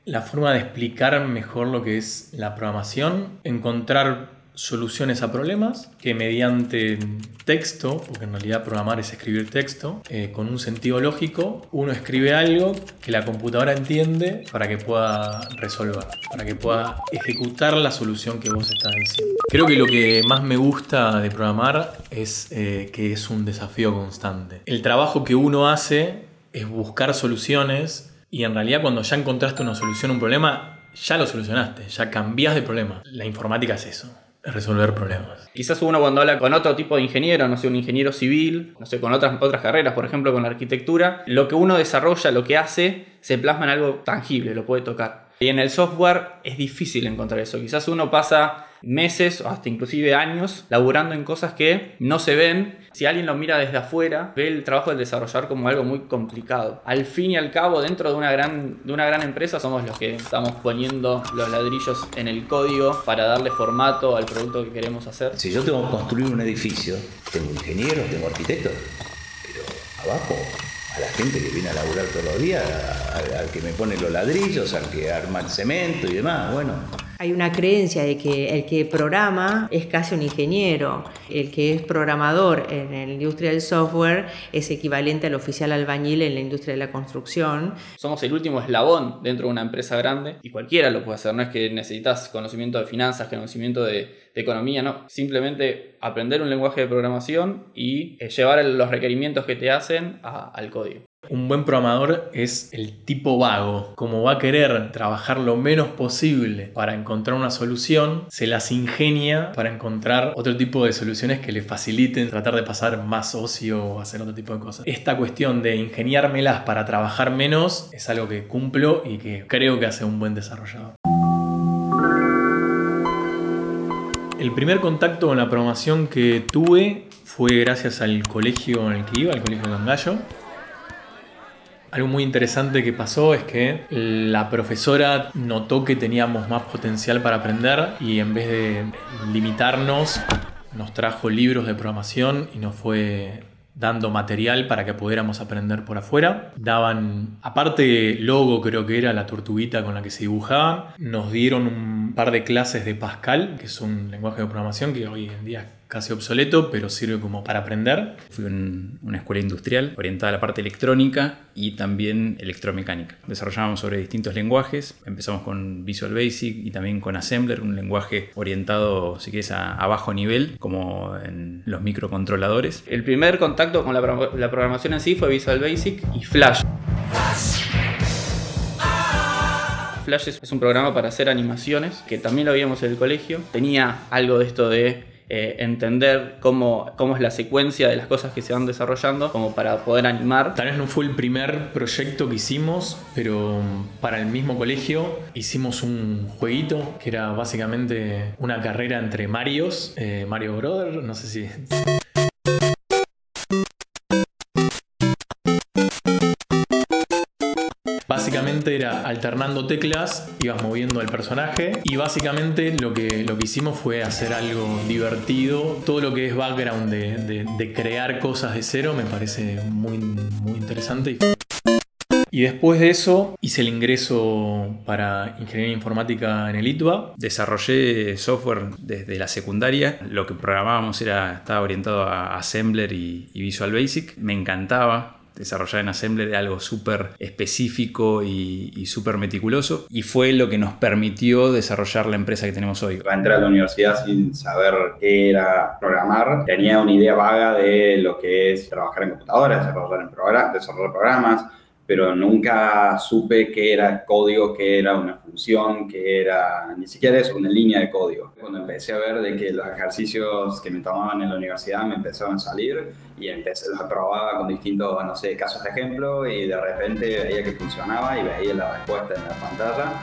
La forma de explicar mejor lo que es la programación, encontrar soluciones a problemas que mediante texto, porque en realidad programar es escribir texto, con un sentido lógico, uno escribe algo que la computadora entiende para que pueda resolver, para que pueda ejecutar la solución que vos estás diciendo. Creo que lo que más me gusta de programar es que es un desafío constante. El trabajo que uno hace es buscar soluciones y en realidad cuando ya encontraste una solución a un problema, ya lo solucionaste, ya cambiás de problema. La informática es eso, es resolver problemas. Quizás uno cuando habla con otro tipo de ingeniero, no sé, un ingeniero civil, no sé, con otras carreras, por ejemplo con la arquitectura, lo que uno desarrolla, lo que hace, se plasma en algo tangible, lo puede tocar. Y en el software es difícil encontrar eso. Quizás uno pasa meses o hasta inclusive años laburando en cosas que no se ven. Si alguien lo mira desde afuera, ve el trabajo del desarrollador como algo muy complicado. Al fin y al cabo, dentro de una gran empresa, somos los que estamos poniendo los ladrillos en el código para darle formato al producto que queremos hacer. Si yo tengo que construir un edificio, tengo ingenieros, tengo arquitectos, pero abajo, a la gente que viene a laburar todos los días, al que me pone los ladrillos, al que arma el cemento y demás, bueno. Hay una creencia de que el que programa es casi un ingeniero. El que es programador en la industria del software es equivalente al oficial albañil en la industria de la construcción. Somos el último eslabón dentro de una empresa grande y cualquiera lo puede hacer. No es que necesitas conocimiento de finanzas, conocimiento de economía, no. Simplemente aprender un lenguaje de programación y llevar los requerimientos que te hacen al código. Un buen programador es el tipo vago. Como va a querer trabajar lo menos posible para encontrar una solución, se las ingenia para encontrar otro tipo de soluciones que le faciliten tratar de pasar más ocio o hacer otro tipo de cosas. Esta cuestión de ingeniármelas para trabajar menos es algo que cumplo y que creo que hace un buen desarrollador. El primer contacto con la programación que tuve fue gracias al colegio en el que iba, al colegio de Don Gallo. Algo muy interesante que pasó es que la profesora notó que teníamos más potencial para aprender y en vez de limitarnos, nos trajo libros de programación y nos fue dando material para que pudiéramos aprender por afuera. Daban, aparte Logo creo que era la tortuguita con la que se dibujaban, nos dieron un par de clases de Pascal, que es un lenguaje de programación que hoy en día es casi obsoleto, pero sirve como para aprender. Fui en una escuela industrial orientada a la parte electrónica y también electromecánica. Desarrollábamos sobre distintos lenguajes. Empezamos con Visual Basic y también con Assembler, un lenguaje orientado, si quieres, a bajo nivel, como en los microcontroladores. El primer contacto con la programación en sí fue Visual Basic y Flash. Flash es un programa para hacer animaciones, que también lo veíamos en el colegio. Tenía algo de esto de entender cómo es la secuencia de las cosas que se van desarrollando como para poder animar. Tal vez no fue el primer proyecto que hicimos, pero para el mismo colegio hicimos un jueguito que era básicamente una carrera entre Marios, Mario Brother, no sé si... Básicamente era alternando teclas, ibas moviendo al personaje y básicamente lo que hicimos fue hacer algo divertido. Todo lo que es background de crear cosas de cero me parece muy, muy interesante. Y después de eso hice el ingreso para Ingeniería Informática en el ITBA. Desarrollé software desde la secundaria. Lo que programábamos estaba orientado a Assembler y Visual Basic. Me encantaba. Desarrollar en Assembler era algo súper específico y súper meticuloso, y fue lo que nos permitió desarrollar la empresa que tenemos hoy. Entré a la universidad sin saber qué era programar. Tenía una idea vaga de lo que es trabajar en computadoras, desarrollar programas, pero nunca supe qué era código, qué era una función, qué era ni siquiera eso, una línea de código. Cuando empecé a ver de que los ejercicios que me tomaban en la universidad me empezaron a salir y los probaba con distintos, no sé, casos de ejemplo y de repente veía que funcionaba y veía la respuesta en la pantalla.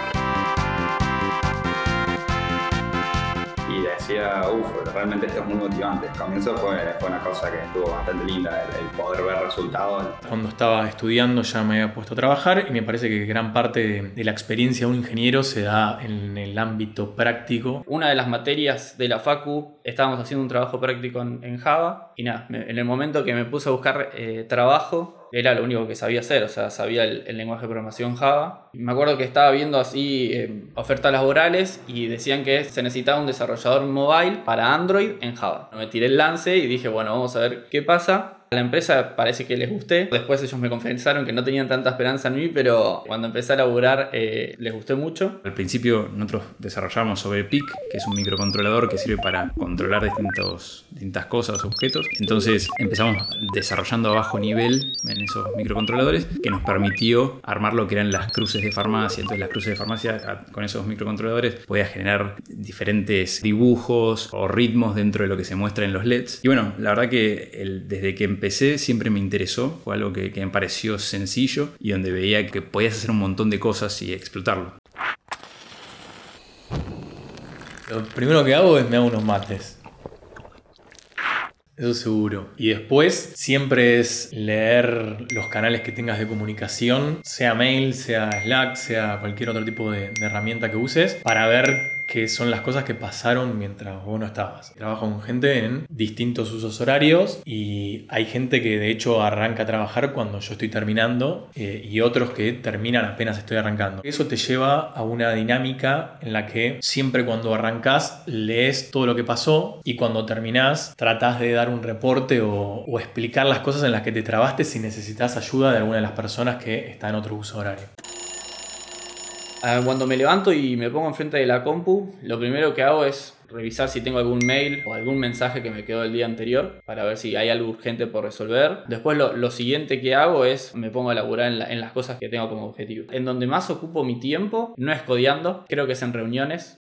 Y decía, realmente esto es muy motivante. Al comienzo fue una cosa que estuvo bastante linda, el poder ver resultados. Cuando estaba estudiando ya me había puesto a trabajar y me parece que gran parte de la experiencia de un ingeniero se da en el ámbito práctico. Una de las materias de la facu, estábamos haciendo un trabajo práctico en Java y nada, en el momento que me puse a buscar trabajo, era lo único que sabía hacer, o sea, sabía el lenguaje de programación Java. Me acuerdo que estaba viendo así ofertas laborales y decían que se necesitaba un desarrollador mobile para Android en Java. Me tiré el lance y dije, bueno, vamos a ver qué pasa. A la empresa parece que les gusté. Después ellos me confesaron que no tenían tanta esperanza en mí, pero cuando empecé a laburar les gusté mucho. Al principio nosotros desarrollamos sobre PIC, que es un microcontrolador que sirve para controlar distintas cosas, objetos. Entonces empezamos desarrollando a bajo nivel en esos microcontroladores, que nos permitió armar lo que eran las cruces de farmacia. Entonces las cruces de farmacia con esos microcontroladores podías generar diferentes dibujos o ritmos dentro de lo que se muestra en los LEDs. Y bueno, la verdad que desde que empecé siempre me interesó, fue algo que me pareció sencillo y donde veía que podías hacer un montón de cosas y explotarlo. Lo primero que hago es me hago unos mates. Eso seguro. Y después siempre es leer los canales que tengas de comunicación, sea mail, sea Slack, sea cualquier otro tipo de herramienta que uses, para ver qué son las cosas que pasaron mientras vos no estabas. Trabajo con gente en distintos usos horarios y hay gente que de hecho arranca a trabajar cuando yo estoy terminando y otros que terminan apenas estoy arrancando. Eso te lleva a una dinámica en la que siempre cuando arrancás lees todo lo que pasó y cuando terminás tratás de dar un reporte o explicar las cosas en las que te trabaste si necesitas ayuda de alguna de las personas que está en otro uso horario. Cuando me levanto y me pongo enfrente de la compu, lo primero que hago es revisar si tengo algún mail o algún mensaje que me quedó el día anterior para ver si hay algo urgente por resolver. Después lo siguiente que hago es me pongo a laburar en las cosas que tengo como objetivo. En donde más ocupo mi tiempo no es codeando, creo que es en reuniones.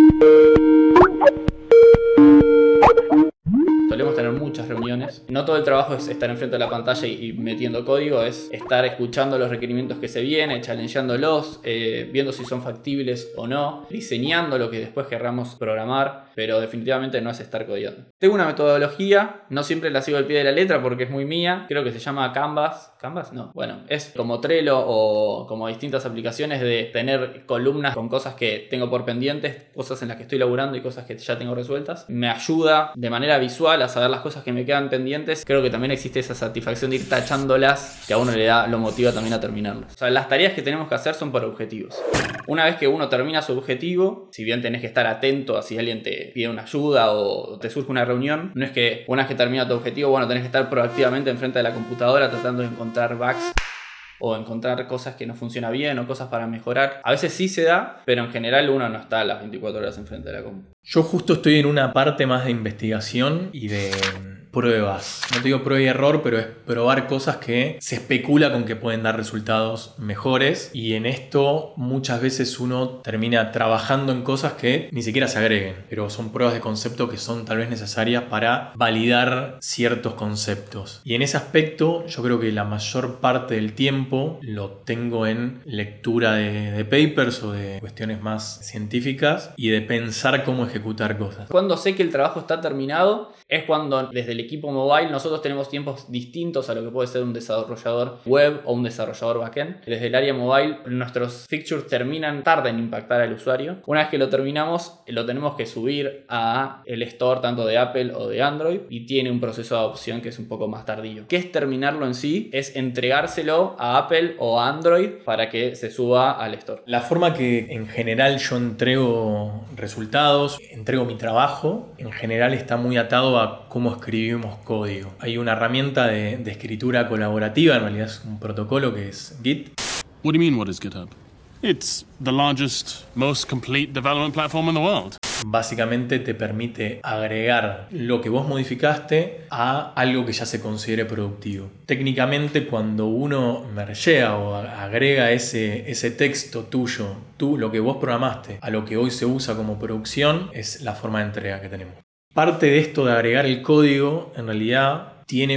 Solemos tener muchas reuniones. No todo el trabajo es estar enfrente de la pantalla y metiendo código, es estar escuchando los requerimientos que se vienen, challengeándolos, viendo si son factibles o no, diseñando lo que después querramos programar, pero definitivamente no es estar codiando. Tengo una metodología, no siempre la sigo al pie de la letra porque es muy mía, creo que se llama Canvas. ¿Canvas? No. Bueno, es como Trello o como distintas aplicaciones de tener columnas con cosas que tengo por pendientes, cosas en las que estoy laburando y cosas que ya tengo resueltas. Me ayuda de manera visual a saber las cosas que me quedan pendientes. Creo que también existe esa satisfacción de ir tachándolas que a uno lo motiva también a terminarlas. O sea, las tareas que tenemos que hacer son por objetivos. Una vez que uno termina su objetivo, si bien tenés que estar atento a si alguien te pide una ayuda o te surge una reunión, no es que una vez que termina tu objetivo, bueno, tenés que estar proactivamente enfrente de la computadora tratando de encontrar bugs o encontrar cosas que no funcionan bien o cosas para mejorar. A veces sí se da, pero en general uno no está las 24 horas enfrente de la compu. Yo justo estoy en una parte más de investigación y de pruebas. No te digo prueba y error, pero es probar cosas que se especula con que pueden dar resultados mejores. Y en esto muchas veces uno termina trabajando en cosas que ni siquiera se agreguen, pero son pruebas de concepto que son tal vez necesarias para validar ciertos conceptos. Y en ese aspecto yo creo que la mayor parte del tiempo lo tengo en lectura de papers o de cuestiones más científicas y de pensar cómo ejecutar cosas. Cuando sé que el trabajo está terminado es cuando desde el equipo mobile nosotros tenemos tiempos distintos a lo que puede ser un desarrollador web o un desarrollador backend. Desde el área mobile nuestros fixtures tardan en impactar al usuario. Una vez que lo terminamos lo tenemos que subir a el store tanto de Apple o de Android y tiene un proceso de adopción que es un poco más tardío. ¿Qué es terminarlo en sí? Es entregárselo a Apple o a Android para que se suba al store. La forma que en general yo entrego resultados, entrego mi trabajo, en general está muy atado a cómo escribimos código. Hay una herramienta de escritura colaborativa, en realidad es un protocolo que es Git. What do you mean, what is GitHub? It's the largest, most complete development platform in the world. Básicamente te permite agregar lo que vos modificaste a algo que ya se considere productivo. Técnicamente, cuando uno mergea o agrega ese texto tuyo, lo que vos programaste, a lo que hoy se usa como producción, es la forma de entrega que tenemos. Parte de esto de agregar el código, en realidad, tiene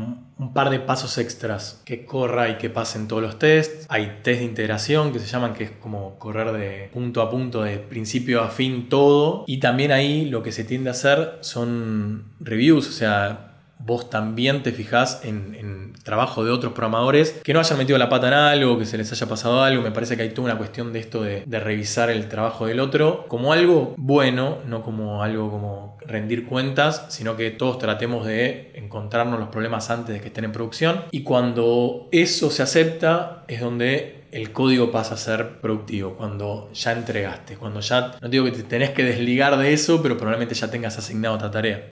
un par de pasos extras, que corra y que pasen todos los tests. Hay test de integración que se llaman, que es como correr de punto a punto, de principio a fin todo. Y también ahí lo que se tiende a hacer son reviews, o sea, vos también te fijás en trabajo de otros programadores que no hayan metido la pata en algo, que se les haya pasado algo. Me parece que hay toda una cuestión de esto de revisar el trabajo del otro como algo bueno, no como algo como rendir cuentas, sino que todos tratemos de encontrarnos los problemas antes de que estén en producción. Y cuando eso se acepta es donde el código pasa a ser productivo, cuando ya entregaste, cuando ya, no digo que te tenés que desligar de eso, pero probablemente ya tengas asignado otra tarea.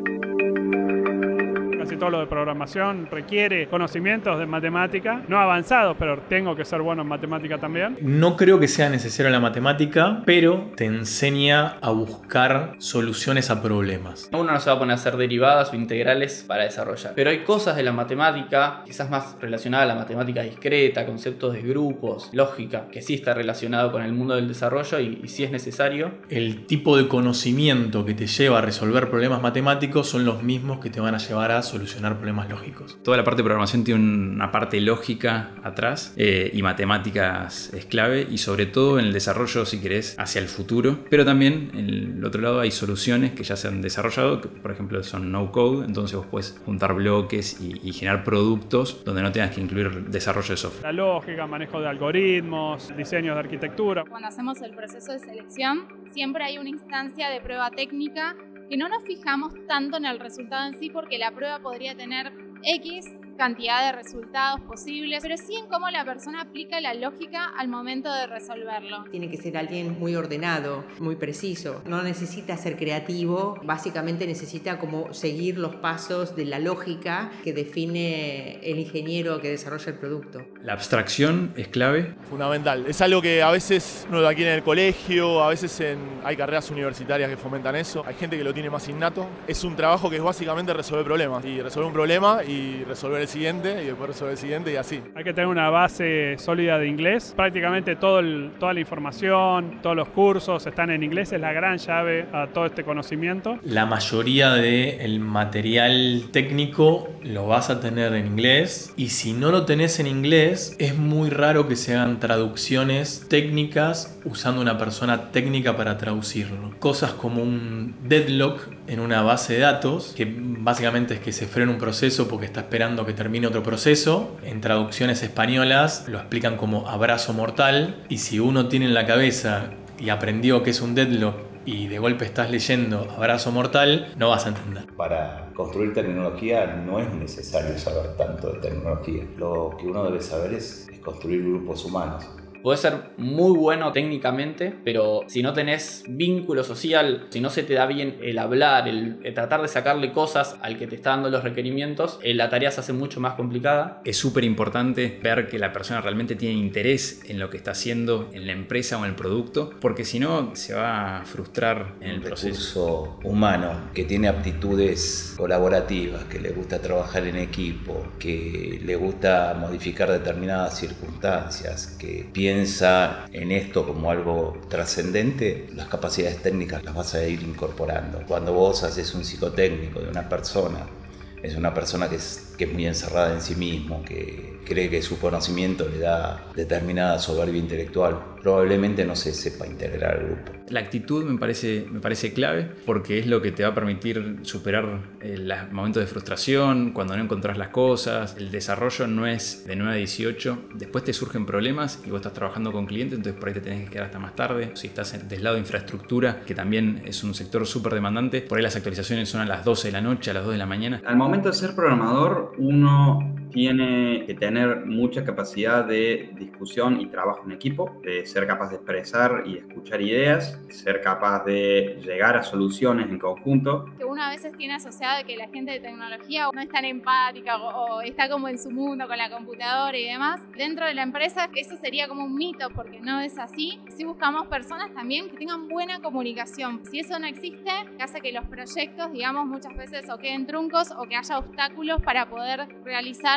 Casi todo lo de programación requiere conocimientos de matemática, no avanzados, pero tengo que ser bueno en matemática también. No creo que sea necesaria la matemática, pero te enseña a buscar soluciones a problemas. Uno no se va a poner a hacer derivadas o integrales para desarrollar, pero hay cosas de la matemática, quizás más relacionadas a la matemática discreta, conceptos de grupos, lógica, que sí está relacionado con el mundo del desarrollo y sí es necesario. El tipo de conocimiento que te lleva a resolver problemas matemáticos son los mismos que te van a llevar a solucionar problemas lógicos. Toda la parte de programación tiene una parte lógica atrás y matemáticas es clave, y sobre todo en el desarrollo, si querés, hacia el futuro. Pero también en el otro lado hay soluciones que ya se han desarrollado, que por ejemplo son no code, entonces vos puedes juntar bloques y generar productos donde no tengas que incluir desarrollo de software. La lógica, manejo de algoritmos, diseños de arquitectura. Cuando hacemos el proceso de selección, siempre hay una instancia de prueba técnica que no nos fijamos tanto en el resultado en sí, porque la prueba podría tener X cantidad de resultados posibles, pero sí en cómo la persona aplica la lógica al momento de resolverlo. Tiene que ser alguien muy ordenado, muy preciso. No necesita ser creativo, básicamente necesita como seguir los pasos de la lógica que define el ingeniero que desarrolla el producto. La abstracción es clave. Fundamental. Es algo que a veces uno lo adquiere en el colegio, a veces hay carreras universitarias que fomentan eso. Hay gente que lo tiene más innato. Es un trabajo que es básicamente resolver problemas. Y resolver un problema y resolver el siguiente y después resolver el siguiente y así. Hay que tener una base sólida de inglés. Prácticamente toda la información, todos los cursos están en inglés. Es la gran llave a todo este conocimiento. La mayoría del material técnico lo vas a tener en inglés, y si no lo tenés en inglés, es muy raro que se hagan traducciones técnicas usando una persona técnica para traducirlo. Cosas como un deadlock en una base de datos, que básicamente es que se frena un proceso porque está esperando que termine otro proceso. En traducciones españolas lo explican como abrazo mortal, y si uno tiene en la cabeza y aprendió que es un deadlock y de golpe estás leyendo abrazo mortal, no vas a entender. Para construir tecnología no es necesario saber tanto de tecnología. Lo que uno debe saber es construir grupos humanos. Podés ser muy bueno técnicamente, pero si no tenés vínculo social, si no se te da bien el hablar, el tratar de sacarle cosas al que te está dando los requerimientos, la tarea se hace mucho más complicada. Es súper importante ver que la persona realmente tiene interés en lo que está haciendo en la empresa o en el producto, porque si no se va a frustrar en el proceso. Recurso humano que tiene aptitudes colaborativas, que le gusta trabajar en equipo, que le gusta modificar determinadas circunstancias, que piensa en esto como algo trascendente, las capacidades técnicas las vas a ir incorporando. Cuando vos haces un psicotécnico de una persona, es una persona que es muy encerrada en sí mismo, que cree que su conocimiento le da determinada soberbia intelectual. Probablemente no se sepa integrar al grupo. La actitud me parece clave, porque es lo que te va a permitir superar los momentos de frustración, cuando no encontrás las cosas. El desarrollo no es de 9 a 18, después te surgen problemas y vos estás trabajando con clientes, entonces por ahí te tenés que quedar hasta más tarde. Si estás del lado de infraestructura, que también es un sector súper demandante, por ahí las actualizaciones son a las 12 de la noche, a las 2 de la mañana. Al momento de ser programador, uno tiene que tener mucha capacidad de discusión y trabajo en equipo, de ser capaz de expresar y escuchar ideas, ser capaz de llegar a soluciones en conjunto. Que uno a veces tiene asociado que la gente de tecnología no es tan empática o está como en su mundo con la computadora y demás. Dentro de la empresa eso sería como un mito, porque no es así. Sí buscamos personas también que tengan buena comunicación. Si eso no existe, hace que los proyectos, digamos, muchas veces o queden truncos o que haya obstáculos para poder realizar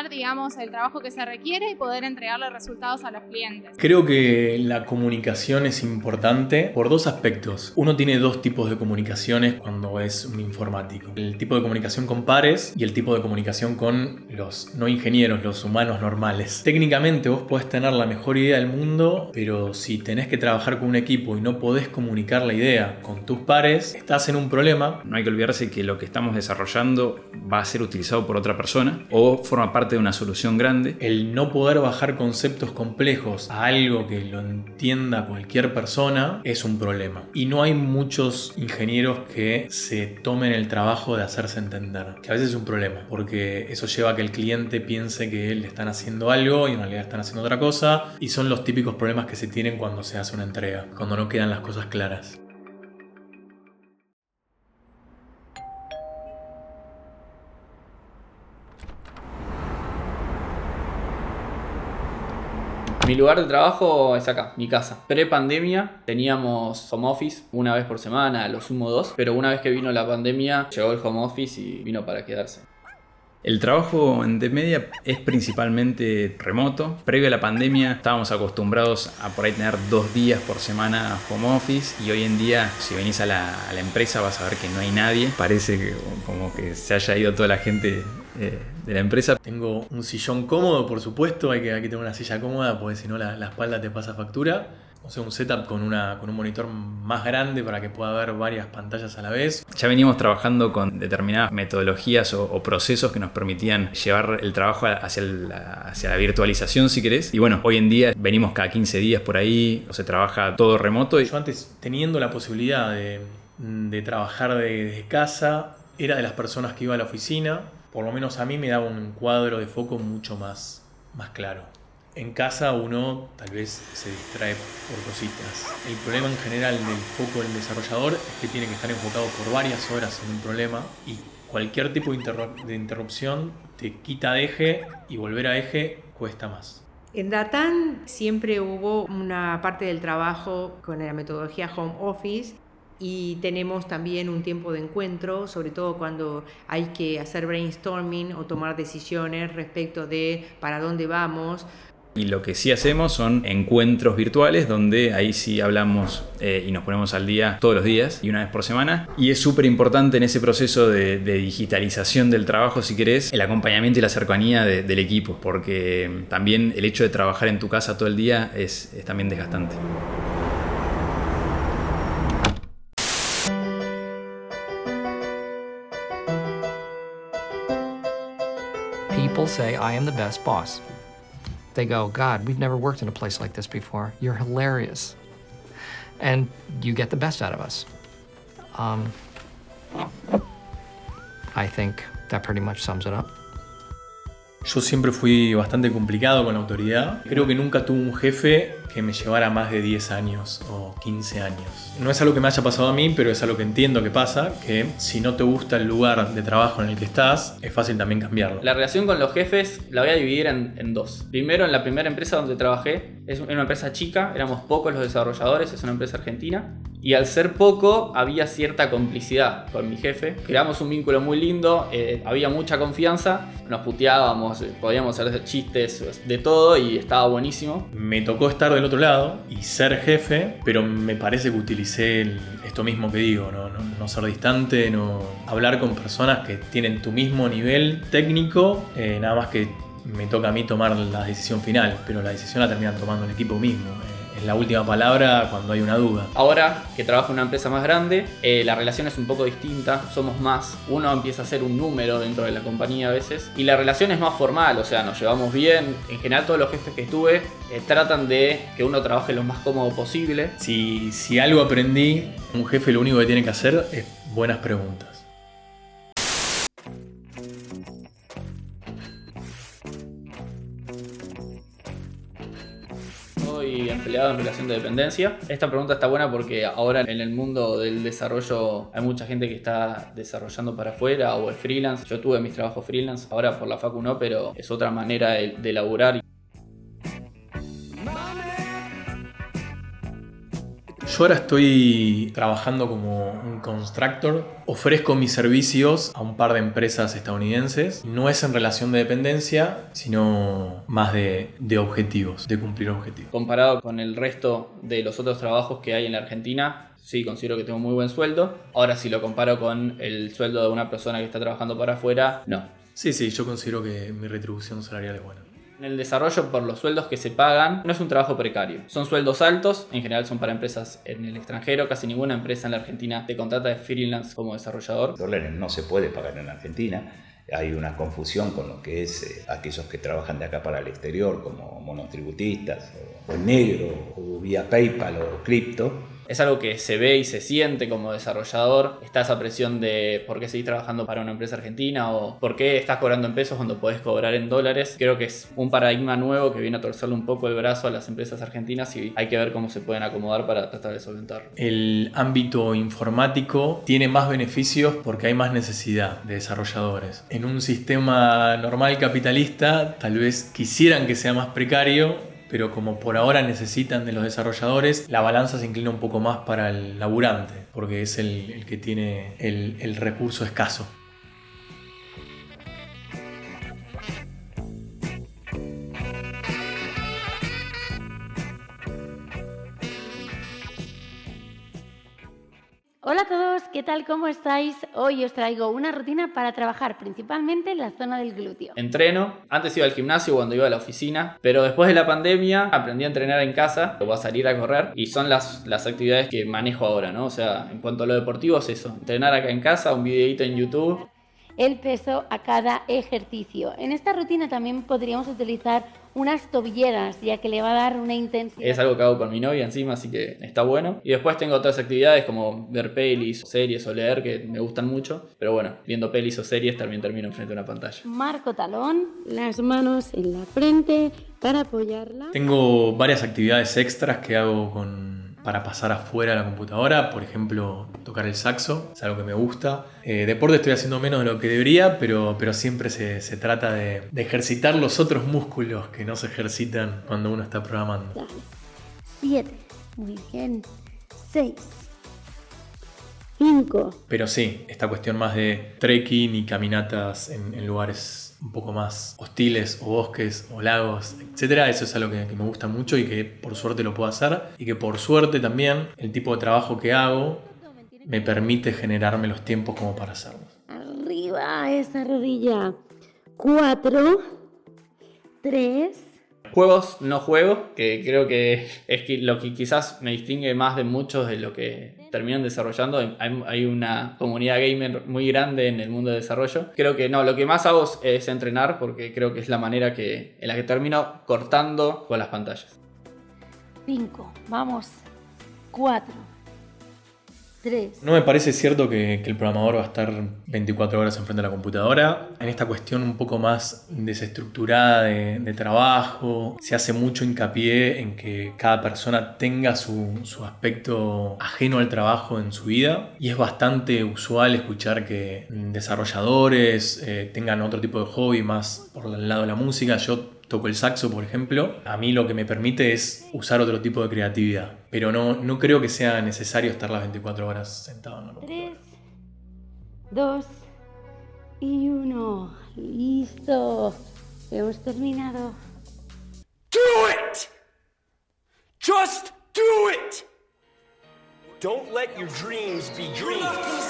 terminar, digamos, el trabajo que se requiere y poder entregarle resultados a los clientes. Creo que la comunicación es importante por dos aspectos. Uno tiene dos tipos de comunicaciones cuando es un informático. El tipo de comunicación con pares y el tipo de comunicación con los no ingenieros, los humanos normales. Técnicamente vos podés tener la mejor idea del mundo, pero si tenés que trabajar con un equipo y no podés comunicar la idea con tus pares, estás en un problema. No hay que olvidarse que lo que estamos desarrollando va a ser utilizado por otra persona o forma parte de una solución grande. El no poder bajar conceptos complejos a algo que lo entienda cualquier persona es un problema. Y no hay muchos ingenieros que se tomen el trabajo de hacerse entender, que a veces es un problema, porque eso lleva a que el cliente piense que le están haciendo algo y en realidad están haciendo otra cosa, y son los típicos problemas que se tienen cuando se hace una entrega, cuando no quedan las cosas claras. Mi lugar de trabajo es acá, mi casa. Pre-pandemia teníamos home office una vez por semana, a lo sumo 2, pero una vez que vino la pandemia llegó el home office y vino para quedarse. El trabajo en Dmedia es principalmente remoto. Previo a la pandemia estábamos acostumbrados a por ahí tener 2 días por semana home office y hoy en día si venís a la empresa vas a ver que no hay nadie. Parece que, como que se haya ido toda la gente de la empresa. Tengo un sillón cómodo, por supuesto, hay que tener una silla cómoda porque si no la espalda te pasa factura. O sea, un setup con un monitor más grande para que pueda ver varias pantallas a la vez. Ya veníamos trabajando con determinadas metodologías o procesos que nos permitían llevar el trabajo hacia la virtualización, si querés. Y bueno, hoy en día venimos cada 15 días por ahí, o se trabaja todo remoto. Yo antes, teniendo la posibilidad de trabajar desde casa, era de las personas que iba a la oficina. Por lo menos a mí me daba un cuadro de foco mucho más claro. En casa uno tal vez se distrae por cositas. El problema en general del foco del desarrollador es que tiene que estar enfocado por varias horas en un problema y cualquier tipo de interrupción te quita de eje y volver a eje cuesta más. En Datan siempre hubo una parte del trabajo con la metodología home office y tenemos también un tiempo de encuentro, sobre todo cuando hay que hacer brainstorming o tomar decisiones respecto de para dónde vamos. Y lo que sí hacemos son encuentros virtuales donde ahí sí hablamos y nos ponemos al día todos los días y una vez por semana. Y es súper importante en ese proceso de digitalización del trabajo, si querés, el acompañamiento y la cercanía del equipo, porque también el hecho de trabajar en tu casa todo el día es también desgastante. People say I am the best boss. They go, God, we've never worked in a place like this before. You're hilarious. And you get the best out of us. I think that pretty much sums it up. Yo siempre fui bastante complicado con la autoridad. Creo que nunca tuve un jefe que me llevara más de 10 años o 15 años. No es algo que me haya pasado a mí, pero es algo que entiendo que pasa, que si no te gusta el lugar de trabajo en el que estás, es fácil también cambiarlo. La relación con los jefes la voy a dividir en dos. Primero, en la primera empresa donde trabajé, es una empresa chica, éramos pocos los desarrolladores, es una empresa argentina. Y al ser poco, había cierta complicidad con mi jefe. Creamos un vínculo muy lindo, había mucha confianza, nos puteábamos, podíamos hacer chistes, de todo y estaba buenísimo. Me tocó estar del otro lado y ser jefe, pero me parece que utilicé esto mismo que digo, no ser distante, no hablar con personas que tienen tu mismo nivel técnico, nada más que me toca a mí tomar la decisión final, pero la decisión la terminan tomando el equipo mismo. Es la última palabra cuando hay una duda. Ahora que trabajo en una empresa más grande, la relación es un poco distinta, somos más, uno empieza a ser un número dentro de la compañía a veces, y la relación es más formal, o sea, nos llevamos bien. En general todos los jefes que tuve tratan de que uno trabaje lo más cómodo posible. Si algo aprendí, un jefe lo único que tiene que hacer es buenas preguntas. Soy empleado en relación de dependencia. Esta pregunta está buena porque ahora en el mundo del desarrollo hay mucha gente que está desarrollando para afuera o es freelance. Yo tuve mis trabajos freelance, ahora por la facu no, pero es otra manera de laburar. Yo ahora estoy trabajando como un constructor. Ofrezco mis servicios a un par de empresas estadounidenses. No es en relación de dependencia, sino más de objetivos, de cumplir objetivos. Comparado con el resto de los otros trabajos que hay en la Argentina, sí, considero que tengo muy buen sueldo. Ahora, si lo comparo con el sueldo de una persona que está trabajando para afuera, no. Sí, yo considero que mi retribución salarial es buena. En el desarrollo, por los sueldos que se pagan, no es un trabajo precario. Son sueldos altos, en general son para empresas en el extranjero. Casi ninguna empresa en la Argentina te contrata de freelance como desarrollador. Dólares no se puede pagar en Argentina. Hay una confusión con lo que es aquellos que trabajan de acá para el exterior, como monotributistas, o en negro, o vía PayPal o cripto. Es algo que se ve y se siente como desarrollador. Está esa presión de por qué seguís trabajando para una empresa argentina o por qué estás cobrando en pesos cuando podés cobrar en dólares. Creo que es un paradigma nuevo que viene a torcerle un poco el brazo a las empresas argentinas y hay que ver cómo se pueden acomodar para tratar de solventarlo. El ámbito informático tiene más beneficios porque hay más necesidad de desarrolladores. En un sistema normal capitalista, tal vez quisieran que sea más precario, pero como por ahora necesitan de los desarrolladores, la balanza se inclina un poco más para el laburante, porque es el que tiene el recurso escaso. Hola a todos, ¿qué tal? ¿Cómo estáis? Hoy os traigo una rutina para trabajar principalmente en la zona del glúteo. Entreno, antes iba al gimnasio cuando iba a la oficina, pero después de la pandemia aprendí a entrenar en casa, voy a salir a correr y son las actividades que manejo ahora, ¿no? O sea, en cuanto a lo deportivo es eso, entrenar acá en casa, un videito en YouTube. El peso a cada ejercicio. En esta rutina también podríamos utilizar unas tobilleras, ya que le va a dar una intensidad. Es algo que hago con mi novia encima, así que está bueno. Y después tengo otras actividades como ver pelis, series o leer que me gustan mucho. Pero bueno, viendo pelis o series también termino enfrente de una pantalla. Marco talón, las manos en la frente para apoyarla. Tengo varias actividades extras que hago para pasar afuera de la computadora, por ejemplo, tocar el saxo, es algo que me gusta. Deporte estoy haciendo menos de lo que debería, pero siempre se trata de ejercitar los otros músculos que no se ejercitan cuando uno está programando. Dale. 7, muy bien. 6, 5. Pero sí, esta cuestión más de trekking y caminatas en lugares un poco más hostiles o bosques o lagos, etcétera, eso es algo que me gusta mucho y que por suerte lo puedo hacer y que por suerte también el tipo de trabajo que hago me permite generarme los tiempos como para hacerlos. Arriba esa rodilla. 4, 3. Juegos no juego, que creo que es lo que quizás me distingue más de muchos de lo que terminan desarrollando. Hay una comunidad gamer muy grande en el mundo de desarrollo. Creo que no, lo que más hago es entrenar porque creo que es la manera en la que termino cortando con las pantallas. 5, vamos. 4, 3. No me parece cierto que el programador va a estar 24 horas enfrente de la computadora. En esta cuestión un poco más desestructurada de trabajo, se hace mucho hincapié en que cada persona tenga su aspecto ajeno al trabajo en su vida. Y es bastante usual escuchar que desarrolladores tengan otro tipo de hobby más por el lado de la música. Yo toco el saxo, por ejemplo. A mí lo que me permite es usar otro tipo de creatividad. Pero no creo que sea necesario estar las 24 horas sentado en la computadora. 3, 2 y 1. Listo. Hemos terminado. Do it! Just do it! Don't let your dreams be dreams.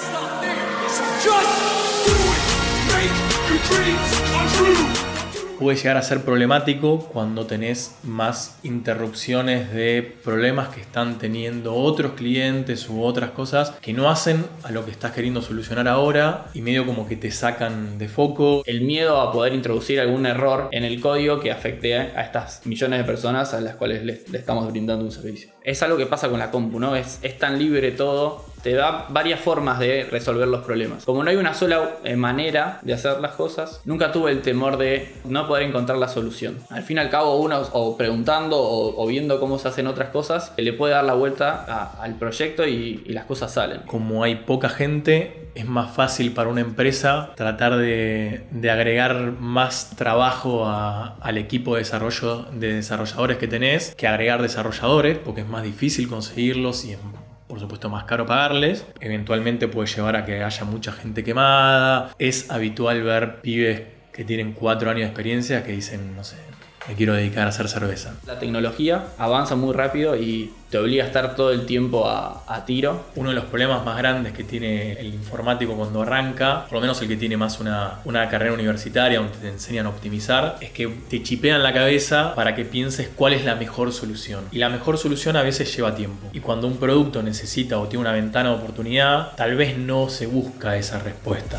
So just do it! Make your dreams come true! Puede llegar a ser problemático cuando tenés más interrupciones de problemas que están teniendo otros clientes u otras cosas que no hacen a lo que estás queriendo solucionar ahora y medio como que te sacan de foco. El miedo a poder introducir algún error en el código que afecte a estas millones de personas a las cuales le estamos brindando un servicio. Es algo que pasa con la compu, ¿no? Es tan libre todo te da varias formas de resolver los problemas. Como no hay una sola manera de hacer las cosas, nunca tuve el temor de no poder encontrar la solución. Al fin y al cabo, uno o preguntando o viendo cómo se hacen otras cosas, le puede dar la vuelta al proyecto y las cosas salen. Como hay poca gente, es más fácil para una empresa tratar de agregar más trabajo al equipo de desarrollo de desarrolladores que tenés que agregar desarrolladores, porque es más difícil conseguirlos y es, por supuesto, más caro pagarles. Eventualmente puede llevar a que haya mucha gente quemada. Es habitual ver pibes que tienen 4 años de experiencia que dicen, no sé, me quiero dedicar a hacer cerveza. La tecnología avanza muy rápido y te obliga a estar todo el tiempo a tiro. Uno de los problemas más grandes que tiene el informático cuando arranca, por lo menos el que tiene más una carrera universitaria donde te enseñan a optimizar, es que te chipean la cabeza para que pienses cuál es la mejor solución. Y la mejor solución a veces lleva tiempo. Y cuando un producto necesita o tiene una ventana de oportunidad, tal vez no se busca esa respuesta.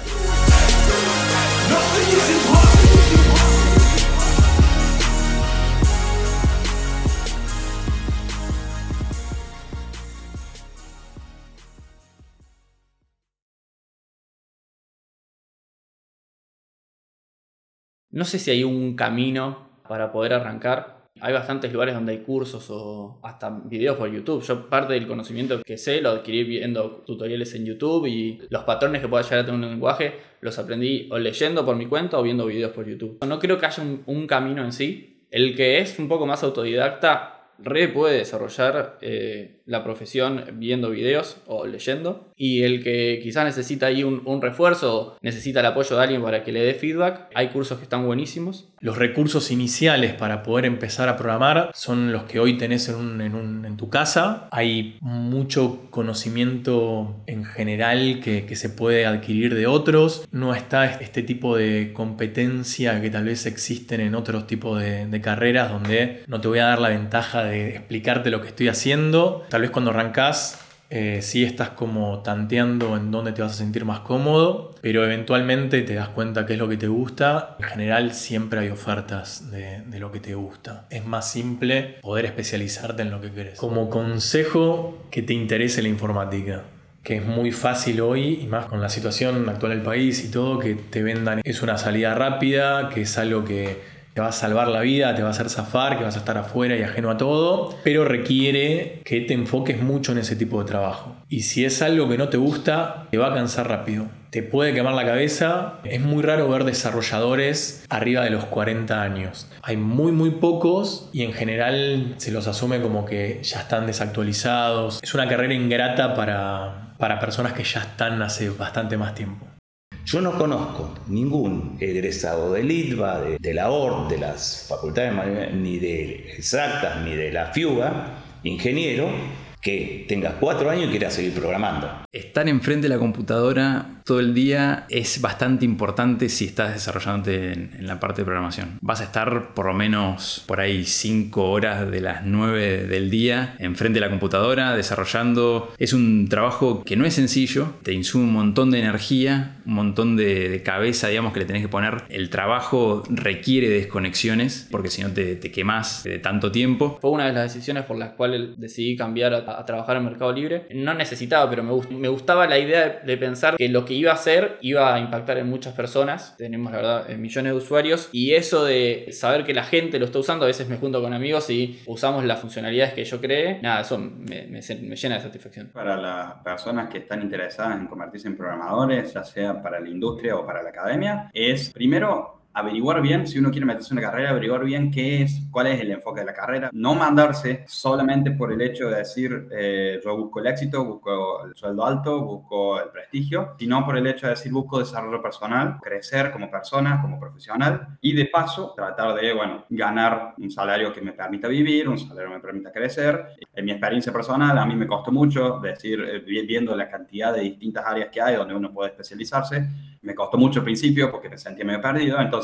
No sé si hay un camino para poder arrancar. Hay bastantes lugares donde hay cursos o hasta videos por YouTube. Yo parte del conocimiento que sé lo adquirí viendo tutoriales en YouTube y los patrones que pueda llegar a tener un lenguaje los aprendí o leyendo por mi cuenta o viendo videos por YouTube. No creo que haya un camino en sí. El que es un poco más autodidacta puede desarrollar la profesión viendo videos o leyendo, y el que quizás necesita ahí un refuerzo, necesita el apoyo de alguien para que le dé feedback, hay cursos que están buenísimos. Los recursos iniciales para poder empezar a programar son los que hoy tenés en tu casa. Hay mucho conocimiento en general que se puede adquirir de otros. No está este tipo de competencia que tal vez existen en otros tipos de carreras, donde no te voy a dar la ventaja de explicarte lo que estoy haciendo. Tal vez cuando arrancás sí estás como tanteando en dónde te vas a sentir más cómodo, pero eventualmente te das cuenta qué es lo que te gusta. En general siempre hay ofertas de lo que te gusta. Es más simple poder especializarte en lo que querés. Como consejo, que te interese la informática, que es muy fácil hoy, y más con la situación actual del país y todo, que te vendan es una salida rápida, que es algo que te va a salvar la vida, te va a hacer zafar, que vas a estar afuera y ajeno a todo, pero requiere que te enfoques mucho en ese tipo de trabajo. Y si es algo que no te gusta, te va a cansar rápido. Te puede quemar la cabeza. Es muy raro ver desarrolladores arriba de los 40 años. Hay muy pocos y en general se los asume como que ya están desactualizados. Es una carrera ingrata para personas que ya están hace bastante más tiempo. Yo no conozco ningún egresado del ITBA, de la ORT, de las facultades, ni de exactas, ni de la FIUGA, ingeniero, que tenga 4 años y quiera seguir programando. Estar enfrente de la computadora todo el día es bastante importante si estás desarrollándote en la parte de programación. Vas a estar por lo menos por ahí 5 horas de las 9 del día enfrente de la computadora desarrollando. Es un trabajo que no es sencillo, te insume un montón de energía, un montón de cabeza, digamos, que le tenés que poner. El trabajo requiere desconexiones porque si no te quemás de tanto tiempo. Fue una de las decisiones por las cuales decidí cambiar a trabajar en Mercado Libre. No necesitaba, pero me gustaba la idea de pensar que lo que iba a hacer iba a impactar en muchas personas. Tenemos, la verdad, millones de usuarios, y eso de saber que la gente lo está usando, a veces me junto con amigos y usamos las funcionalidades que yo creé, nada, eso me llena de satisfacción. Para las personas que están interesadas en convertirse en programadores, ya sea para la industria o para la academia, es primero averiguar bien, si uno quiere meterse en una carrera, averiguar bien cuál es el enfoque de la carrera. No mandarse solamente por el hecho de decir yo busco el éxito, busco el sueldo alto, busco el prestigio, sino por el hecho de decir busco desarrollo personal, crecer como persona, como profesional, y de paso tratar de, ganar un salario que me permita vivir, un salario que me permita crecer. En mi experiencia personal, a mí me costó mucho viendo la cantidad de distintas áreas que hay donde uno puede especializarse. Me costó mucho al principio porque me sentía medio perdido, entonces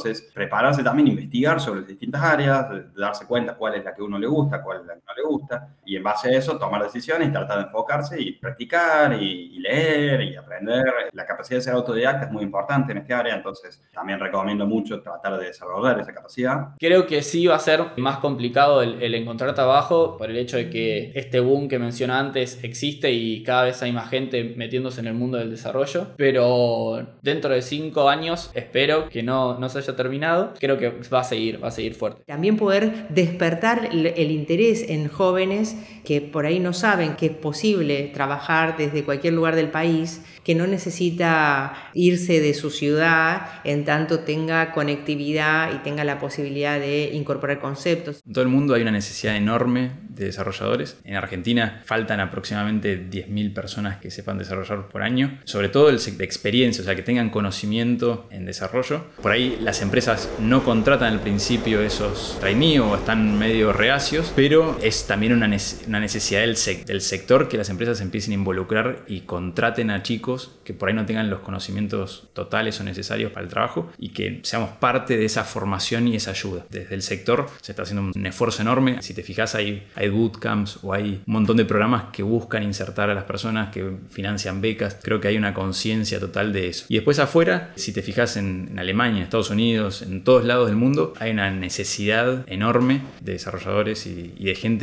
Entonces, prepararse también, investigar sobre las distintas áreas, darse cuenta cuál es la que a uno le gusta, cuál es la que no le gusta, y en base a eso tomar decisiones y tratar de enfocarse y practicar y leer y aprender. La capacidad de ser autodidacta es muy importante en esta área, entonces también recomiendo mucho tratar de desarrollar esa capacidad. Creo que sí va a ser más complicado el encontrar trabajo por el hecho de que este boom que mencioné antes existe y cada vez hay más gente metiéndose en el mundo del desarrollo, pero dentro de 5 años espero que no se haya terminado. Creo que va a seguir fuerte. También poder despertar el interés en jóvenes que por ahí no saben que es posible trabajar desde cualquier lugar del país, que no necesita irse de su ciudad en tanto tenga conectividad y tenga la posibilidad de incorporar conceptos. En todo el mundo hay una necesidad enorme de desarrolladores. En Argentina faltan aproximadamente 10.000 personas que sepan desarrollar por año, sobre todo de experiencia, o sea, que tengan conocimiento en desarrollo. Por ahí las empresas no contratan al principio esos trainees o están medio reacios, pero es también una necesidad del sector que las empresas empiecen a involucrar y contraten a chicos que por ahí no tengan los conocimientos totales o necesarios para el trabajo y que seamos parte de esa formación y esa ayuda. Desde el sector se está haciendo un esfuerzo enorme. Si te fijas, hay bootcamps o hay un montón de programas que buscan insertar a las personas, que financian becas. Creo que hay una conciencia total de eso. Y después afuera, si te fijas en Alemania, en Estados Unidos, en todos lados del mundo, hay una necesidad enorme de desarrolladores y de gente